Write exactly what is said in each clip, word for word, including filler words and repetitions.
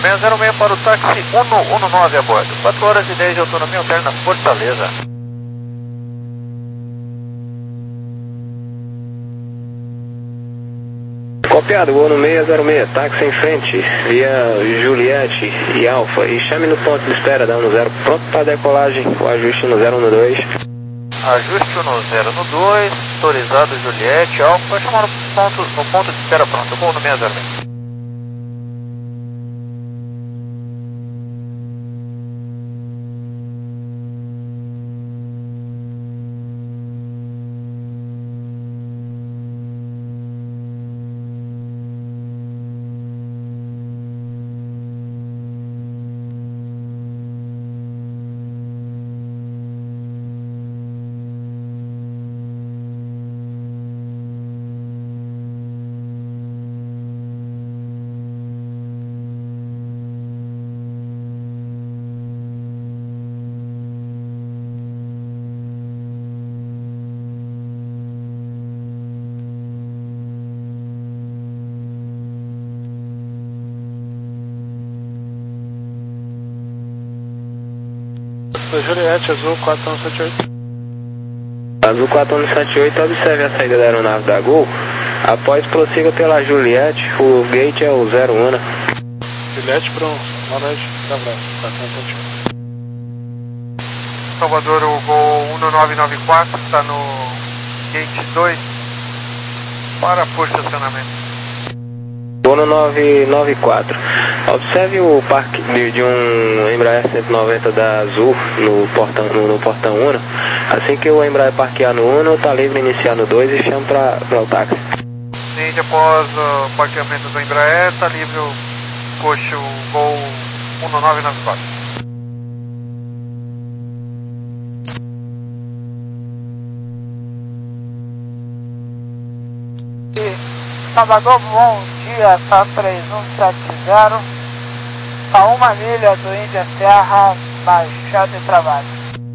seis zero seis para o táxi cento e dezesseis a bordo. quatro horas e dez de autonomia alterna Fortaleza. Copiado, voo no seis zero seis, táxi em frente, via Juliette e Alfa, e chame no ponto de espera da um zero, pronto para decolagem, o ajuste no zero um dois. Ajuste no zero um dois, autorizado Juliette, Alfa, vai chamar no ponto, no ponto de espera pronto, voo no seis zero seis. Juliette, azul quatro um sete oito. Azul quatro um sete oito, observe a saída da aeronave da Gol. Após, prossiga pela Juliette, o gate é o zero um, né? Juliette, pronto. Boa noite. Abraço. quatro um sete oito. Salvador, o Gol um nove nove quatro está no gate dois para por estacionamento. Gol no nove nove quatro. Observe o parque de, de um Embraer cento e noventa da Azul no portão, no, no portão um. Assim que o Embraer parquear no um, está livre iniciar no dois e chama para o táxi. Sim, após o parqueamento do Embraer, está livre o coxo Gol um nove nove quatro. Salvador, bom dia, tá três um sete zero, a uma milha do Índia Serra, baixado e travado.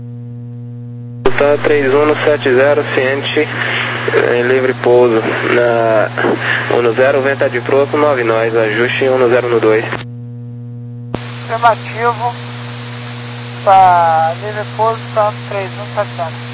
Tá três um sete zero, ciente, em livre pouso, na um zero, venta de proa com nove nós, ajuste um zero no dois. Afirmativo, tá livre pouso, tá três um sete zero.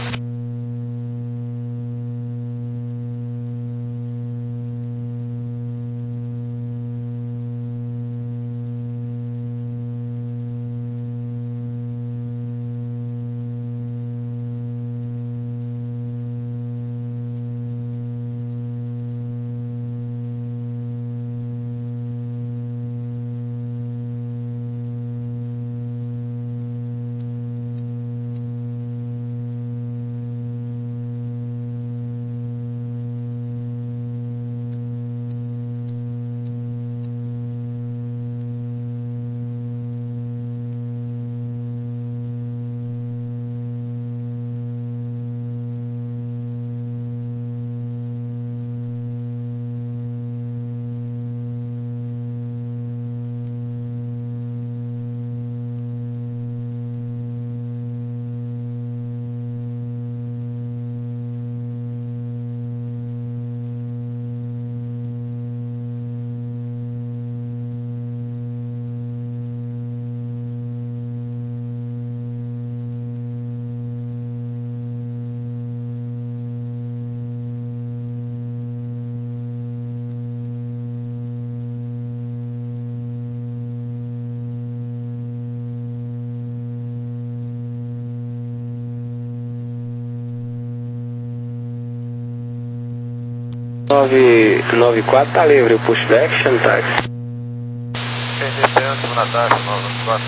nove nove quatro tá livre, o pushback, chama táxi. Descendo na taxa, nove nove quatro.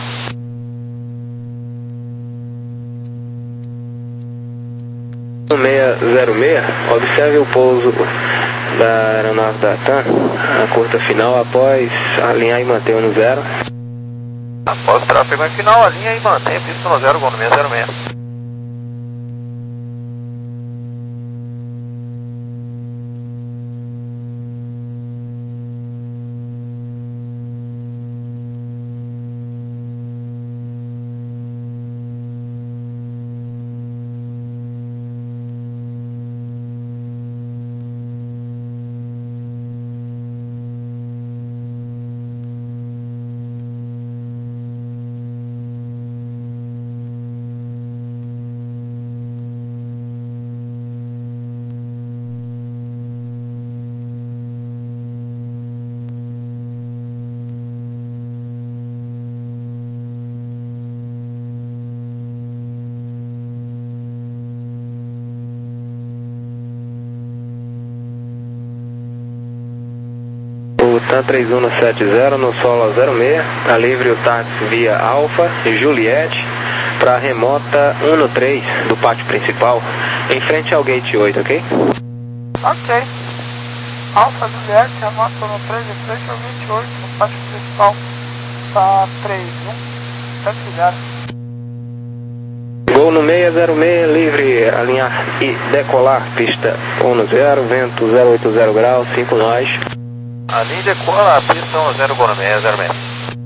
seis zero seis, observe o pouso da aeronave da TAM, a curta final, após alinhar e manter o no zero. Após o tráfego em final, alinha e mantém pista no zero, gol no seis zero seis. TAM três um sete zero no solo zero seis, tá livre o táxi via Alfa Juliette para remota um no três do pátio principal, em frente ao gate oito, ok? Ok. Alfa Juliette, remota um no três, em frente ao gate oito, no pátio principal, tá três um sete zero. Gol no seis zero seis, livre, alinhar e decolar, pista um no zero, vento zero oito zero graus, cinco nós. Ali decola a pista um zero, gol no seis zero seis.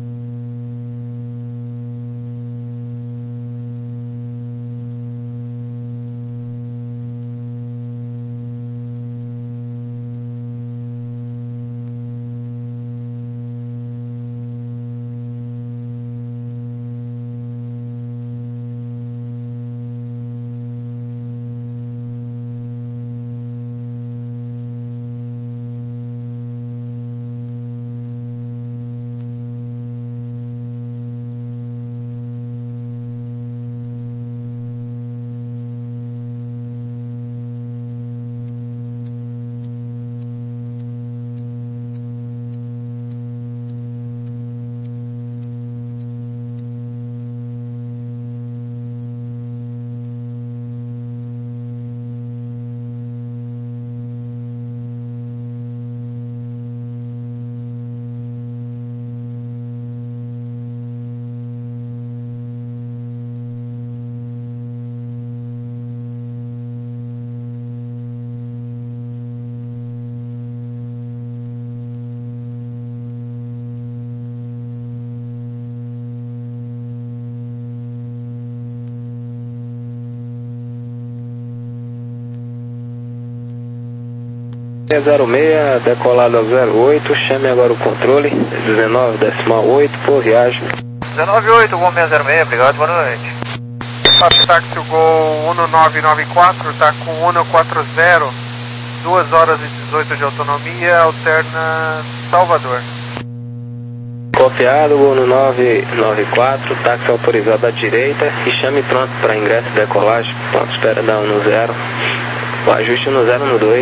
zero seis, decolado ao zero oito, chame agora o controle, dezenove decimal oito, por viagem. dezenove oito, gol seis zero seis, obrigado, boa noite. Papi táxi, o gol um nove nove quatro, tá com um quatro zero, duas horas e dezoito de autonomia, alterna Salvador. Confiado, gol no nove nove quatro, táxi autorizado à direita e chame pronto para ingresso e decolagem, ponto espera dar um no zero, o ajuste no zero no dois.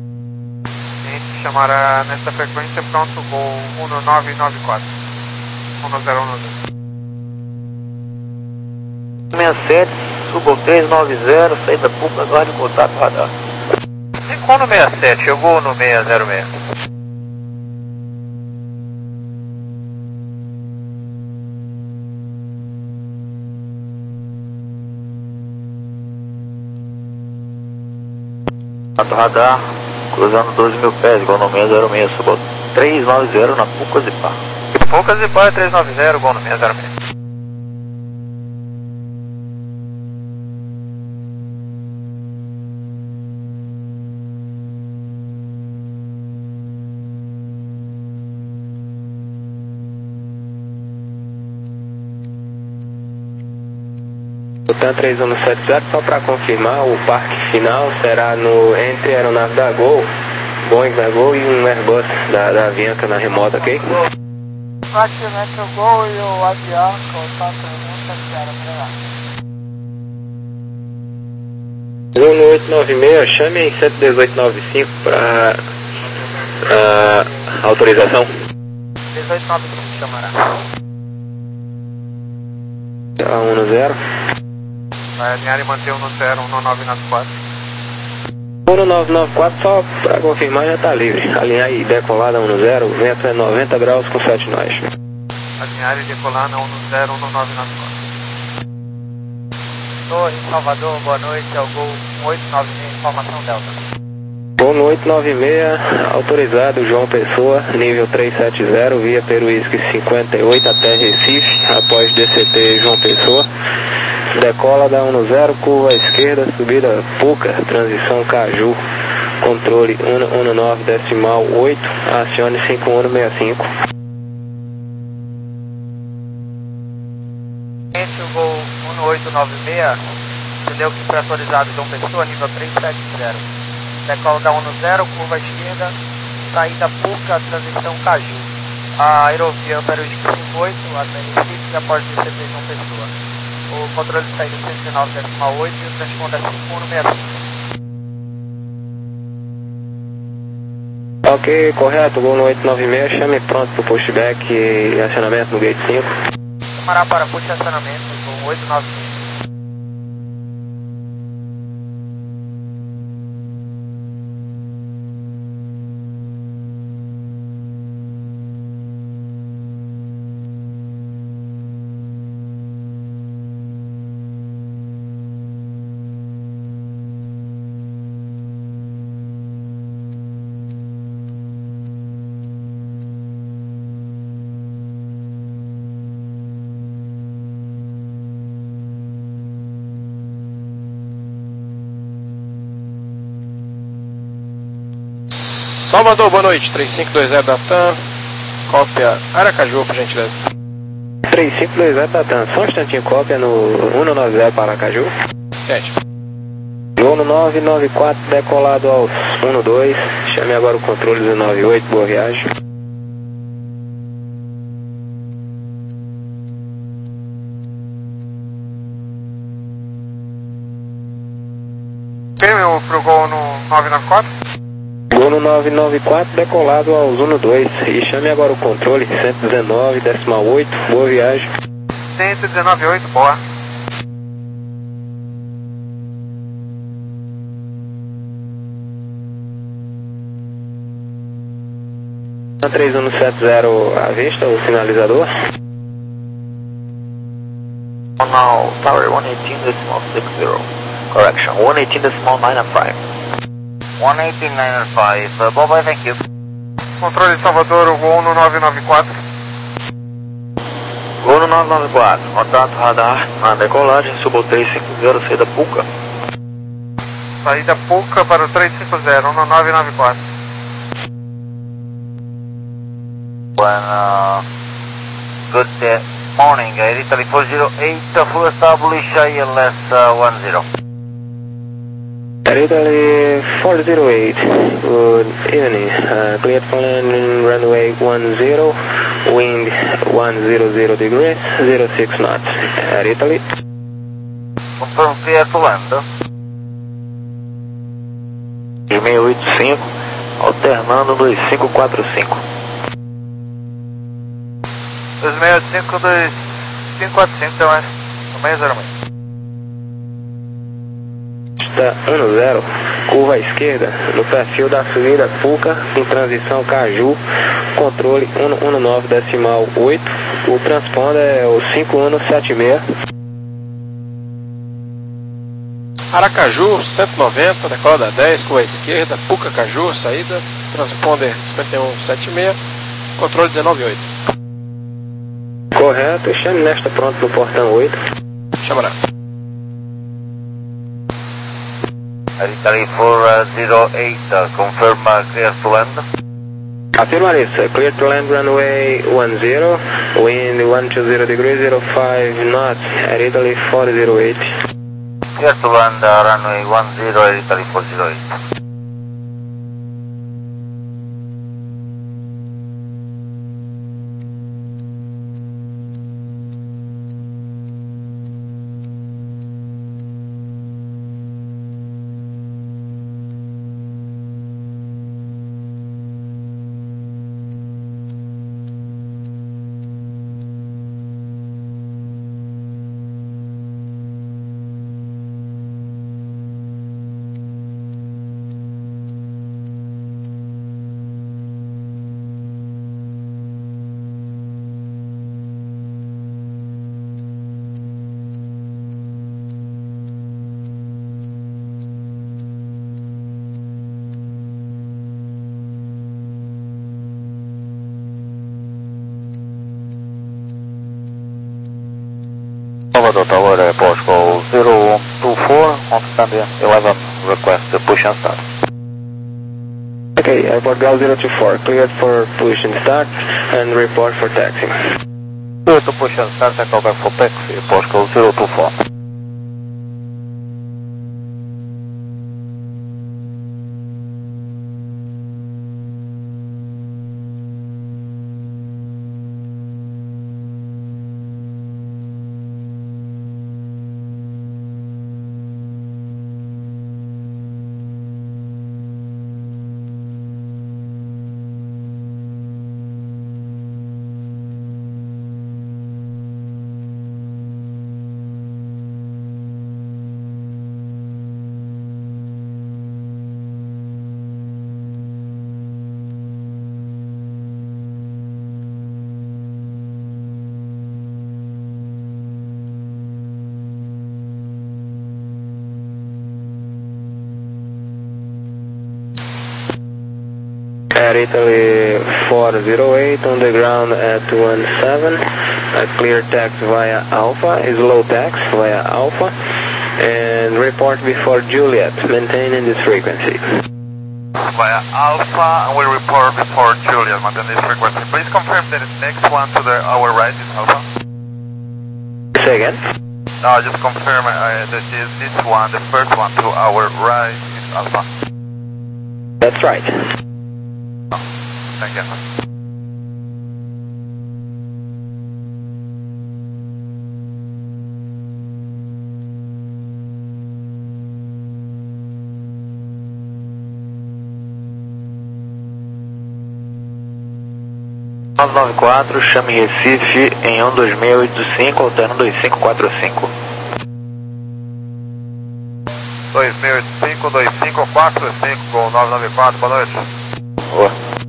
Chamará nessa frequência, pronto, gol um nove nove quatro, um zero um dois. sessenta e sete, subo três nove zero, saída pública, agora de contato radar. Ficou no sessenta e sete, chegou no seis zero seis. Contato radar, cruzando doze mil pés, igual no seis zero seis, subo três nove zero na Pucas e Pá. Pucas e Pá, três nove zero, igual no seis zero seis. O TAM três um sete zero, só para confirmar, o parque final será no entre a aeronave da Gol, Boeing da Gol e um Airbus da, da Avianca na remota, ok? Praticamente o Gol e o Avianca, o TAM três um sete zero, obrigado. um oito nove seis, chame em sete dezoito nove cinco para autorização. dezoito nove cinco chamará. A um no zero. Vai alinhar e manter um no zero, um nove nove quatro. um nove nove quatro, só para confirmar, já está livre. Alinhar e decolada um no zero, vento é noventa graus com sete nós. Alinhar e decolar na um no zero, um nove nove quatro. Torre, Salvador, boa noite, é o Gol um oito nove seis, informação Delta. Gol no oito nove seis, autorizado João Pessoa, nível trezentos e setenta, via Peruísque cinquenta e oito até Recife, após D C T João Pessoa. Decola da um no zero, curva à esquerda, subida Puca, transição Caju, controle um nove decimal oito, acione cinco um seis cinco. Esse o Gol um oito nove seis, entendeu que foi atualizado João Pessoa, nível trezentos e setenta. Decola da um no zero, curva à esquerda, saída Puca, transição Caju. A aerovia Peruísque cinquenta e oito até Recife e após D C T João Pessoa. O controle de saída cento e nove decimal oito e o transponder é cinco um seis cinco. Ok, correto, gol no oito nove seis, chame pronto pro pushback e acionamento no gate cinco. Camará para push acionamento com oito nove seis. Salvador, boa noite, três cinco dois zero da TAM, cópia Aracaju, por gentileza. três cinco dois zero da TAM, só um instantinho, cópia no cento e noventa para Aracaju. sete. Gol no nove nove quatro, decolado aos um dois, chame agora o controle do nove oito, boa viagem. Ok, meu, pro gol no nove nove quatro. Gol no nove nove quatro, decolado aos um dois, e chame agora o controle cento e dezenove, decimal oito, boa viagem. cento e dezenove oito, boa. três um sete zero à vista, o sinalizador. Now, tower one eighteen decimal six zero. Correction, one eighteen decimal nine five. one eighteen nine five, uh, bye bye, thank you. Controle de Salvador, o gol no nove nove quatro. Gol no nove nove quatro, contato radar, na decolagem, subo três cinco zero, saída Puca. Saída Puca para o três cinco zero, no nove nove quatro. When, uh, good uh, morning, uh, Italy four zero eight, uh, full establish, I L S uh, one zero. Italy four zero eight, good evening, uh, cleared for landing runway one zero, wind one hundred degrees, zero six knots, at Italy. Confirm clear to land. E seis oito cinco, alternando dois cinco quatro cinco. dois seis oito cinco, dois cinco quatro cinco, então é meio zero meio. um zero, curva à esquerda, no perfil da subida Puca, em transição Caju, controle cento e dezenove decimal oito, o transponder é o cinco um sete seis. Aracaju, cento e noventa, decolada dez, curva à esquerda, Puca Caju, saída, transponder cinquenta e um sete seis, controle dezenove oito. Correto, chame nesta pronto no portão oito. Chamará. Italy four zero eight, uh, confirm uh, clear to land. Afirma isso, clear to land runway one zero, wind one two zero degrees, zero five knots, at Italy four zero eight. Clear to land, uh, runway one zero, Italy four zero eight. Salvador Tower, uh, Portugal zero one two four, on standard eleven, request uh, push and start. Okay, airport Gal zero two four, cleared for push and start, and report for taxi. Clear to push and start, and call back for taxi, Portugal zero two four. Air Italy four zero eight on the ground at one seven, uh, clear taxi via Alpha, is low tax via Alpha, and report before Juliet, maintaining this frequency. Via Alpha, and we report before Juliet, maintain this frequency. Please confirm that the next one to the our right is Alpha. Say again? No, just confirm uh, that this, this one, the first one to our right is Alpha. That's right. Oh, thank you. nove nove quatro, chame Recife em um dois seis oito cinco, alterno dois cinco quatro cinco. dois seis oito cinco, dois cinco quatro cinco com nove nove quatro, boa noite. Boa.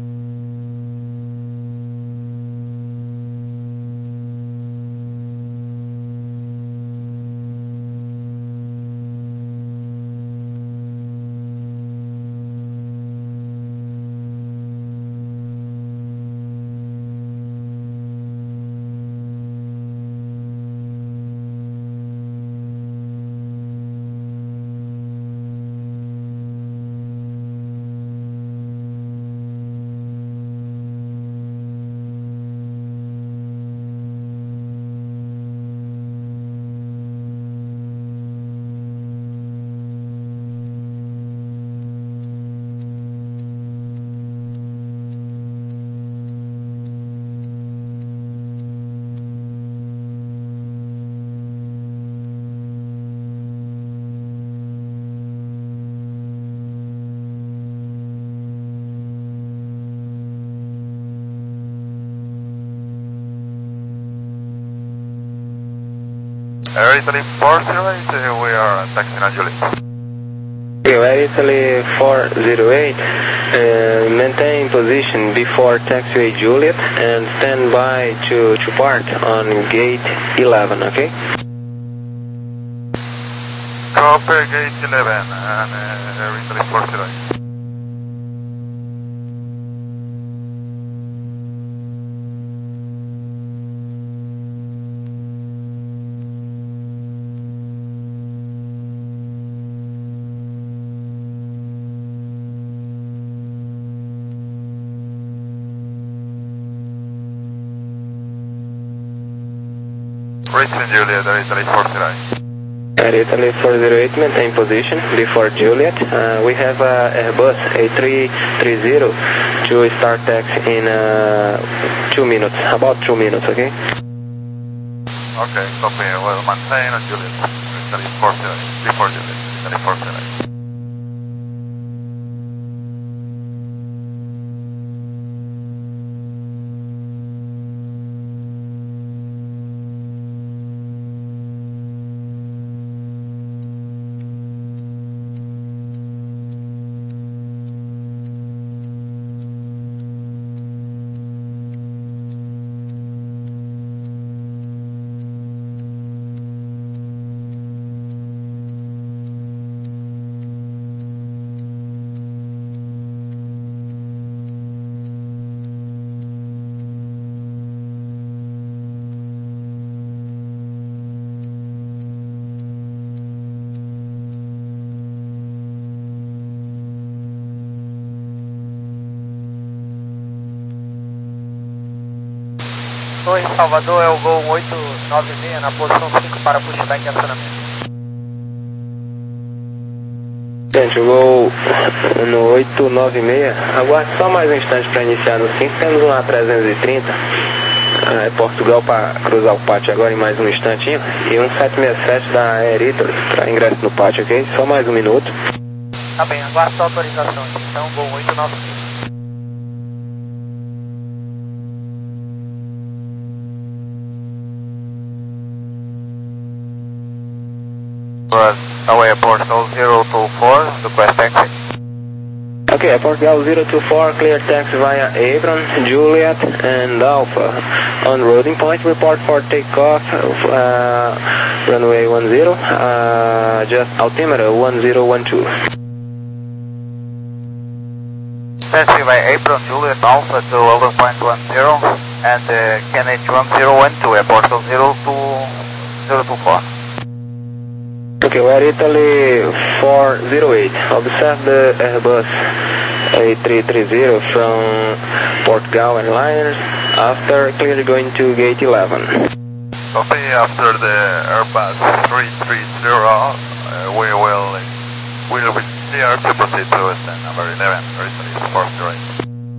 Air Italy four zero eight, uh, we are taxiing at Juliet. Air Italy four zero eight, uh, maintain position before taxiway Juliet and stand by to, to part on gate eleven, okay? Copy gate eleven and uh, Air Italy four zero eight. Reaching Juliet, Air Italy four zero eight. Air Italy four zero eight, maintain position before Juliet. Uh, we have uh, Airbus A three thirty to start taxi in uh, two minutes, about two minutes, okay? Okay, copy, we'll maintain at Juliet, Air Italy four zero eight, before Juliet, Air Italy four zero eight. Torre Salvador é o Gol oito nove seis na posição cinco para pushback e acionamento. Gente, o Gol no oito nove seis, aguarde só mais um instante para iniciar no cinco, temos um A trezentos e trinta, é Portugal para cruzar o pátio agora em mais um instantinho, e um sete seis sete da Air Italy para ingresso no pátio, ok? Só mais um minuto. Tá bem, aguardo a autorização, então Gol oito nove seis. Now airport zero two four, request taxi. Okay, airport zero two four, clear taxi via Abram, Juliet and Alpha. On loading point, report for takeoff, uh, runway one zero, uh, just altimeter one zero one two. taxi by April Juliet Alpha to over point one zero and uh, K N H one zero one to airport zero two zero two four. Okay, we're Italy four zero eight. Observe the Airbus A three thirty from Portugal Airlines after clearly going to gate eleven. Copy, after the Airbus three three zero, uh, we will will be clear to proceed to stand number eleven, Italy four zero eight.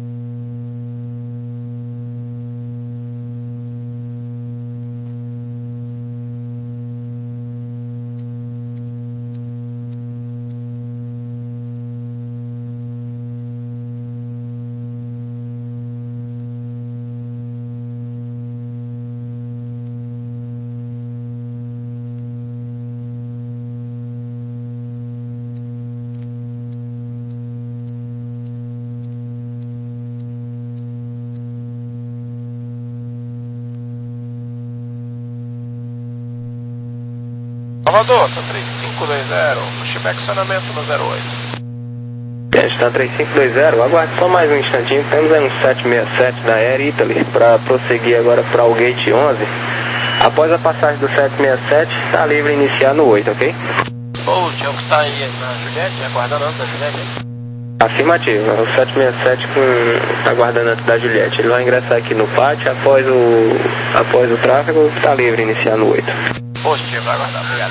Salvador, tá três cinco dois zero, pushback estacionamento no zero oito. Está três cinco dois zero, aguarde só mais um instantinho, temos aí um sete seis sete da Air Italy para prosseguir agora para o gate onze. Após a passagem do sete seis sete, está livre iniciar no oito, ok? Ou o Tiago está aí na Juliette, aguardando antes da Juliette? Afirmativo, o sete seis sete com, aguardando antes da Juliette. Ele vai ingressar aqui no pátio após o, após o tráfego, está livre iniciar no oito. Positivo, vai aguardar, obrigado.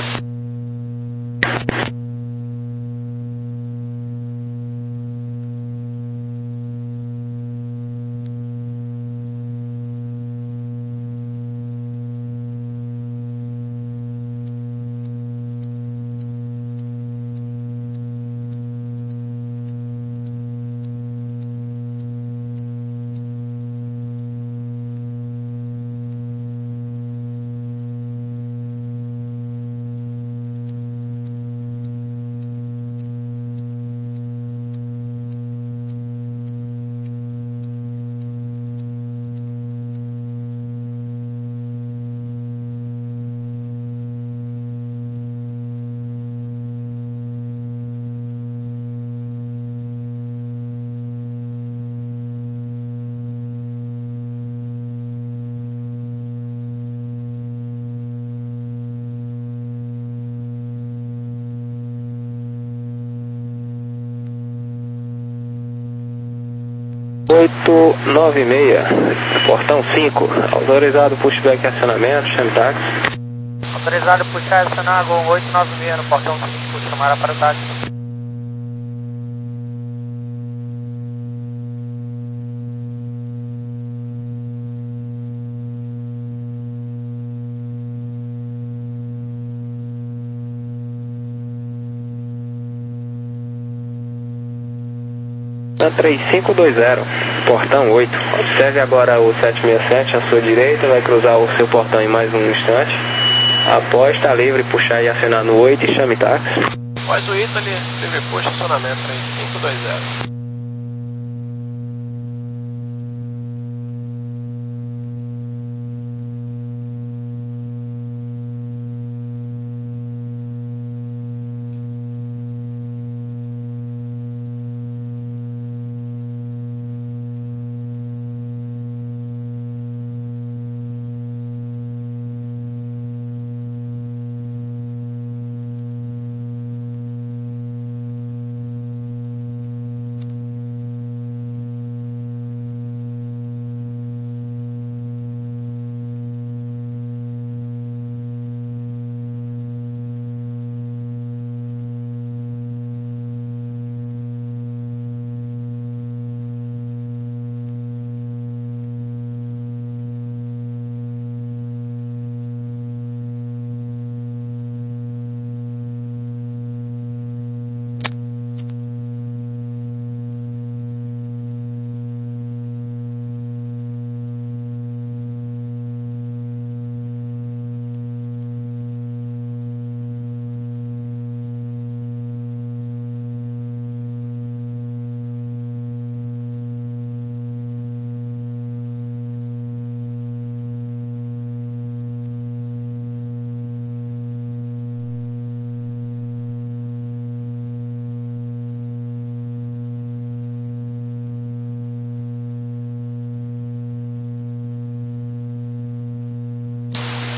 oito nove seis, portão cinco, autorizado pushback e acionamento, chame táxi. Autorizado puxar e acionar Gol oito nove seis no portão cinco, chamada para o táxi. três cinco dois zero, portão oito. Observe agora o sete seis sete à sua direita, vai cruzar o seu portão em mais um instante. Após, está livre, puxar e acionar no oito e chame táxi. Após o Italy, livre push, acionamento três cinco dois zero.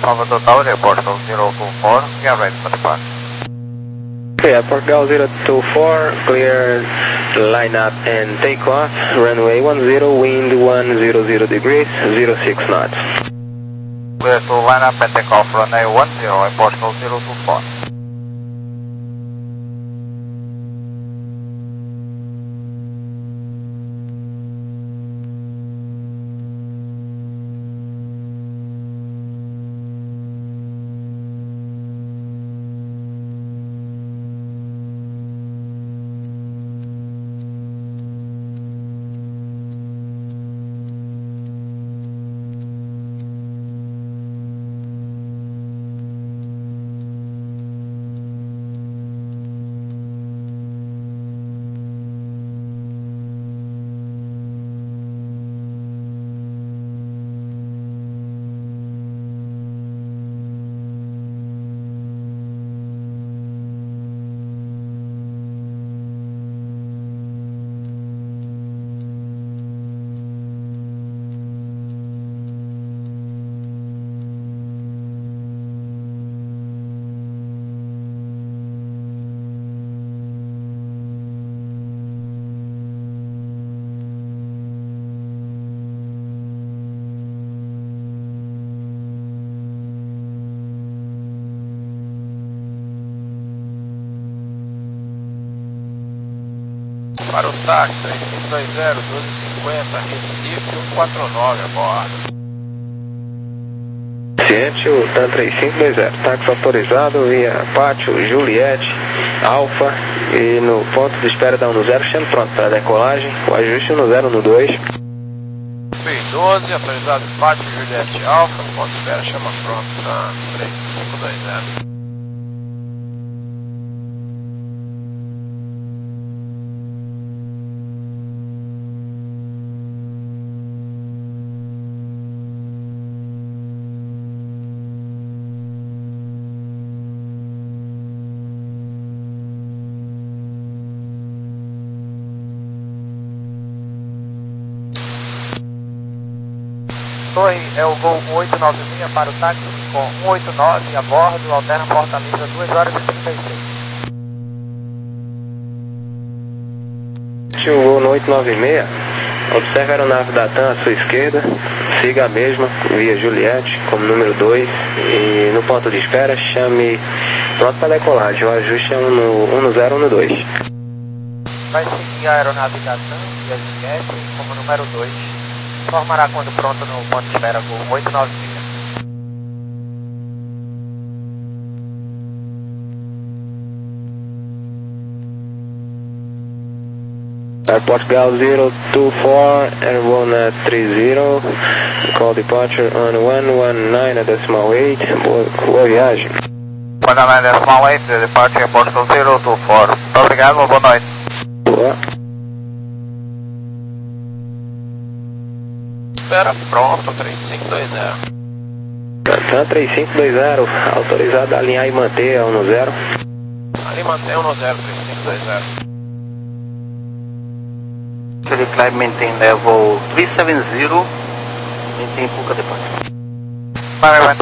Salvador Tower, Airport zero two four, we are ready for departure. Okay, Airport Gal zero two four, clear line up and take off, runway one zero, wind one hundred degrees, zero six knots. Clear to line up and take off, runway one zero, Airport zero two four. Para o táxi três cinco dois zero, doze cinquenta, Recife um quatro nove a bordo. Ciente, o TAM três cinco dois zero, táxi autorizado via Pátio, Juliette, Alfa e no ponto de espera da um zero, chame pronto para decolagem, o ajuste um zero no dois. P doze, autorizado Pátio, Juliette, Alfa, no ponto de espera, chama pronto, TAM três cinco dois zero. Torre é o voo um oito nove seis para o táxi com um oito nove a bordo, alterna Fortaleza duas horas e trinta e seis. O voo no oito nove seis, observe a aeronave da TAM à sua esquerda, siga a mesma via Juliette como número dois e no ponto de espera chame pronto para decolagem, o ajuste é um no, um no zero, um no dois. Vai seguir a aeronave da TAM via Juliette como número dois. Informará quando pronto no ponto de espera voo oito nove seis. Airport Gal zero two four, Airborne three zero, call departure on one one nine decimal eight, boa, boa viagem. one one nine decimal eight, departure Airport zero two four. Muito obrigado, uma boa noite. Boa. Espera pronto, três cinco dois zero. TAM três cinco dois zero, autorizado a alinhar e manter a um no zero. Ali mantém um no zero, três cinco dois zero. Chile Climb maintain level three seven zero, maintain Puka departure.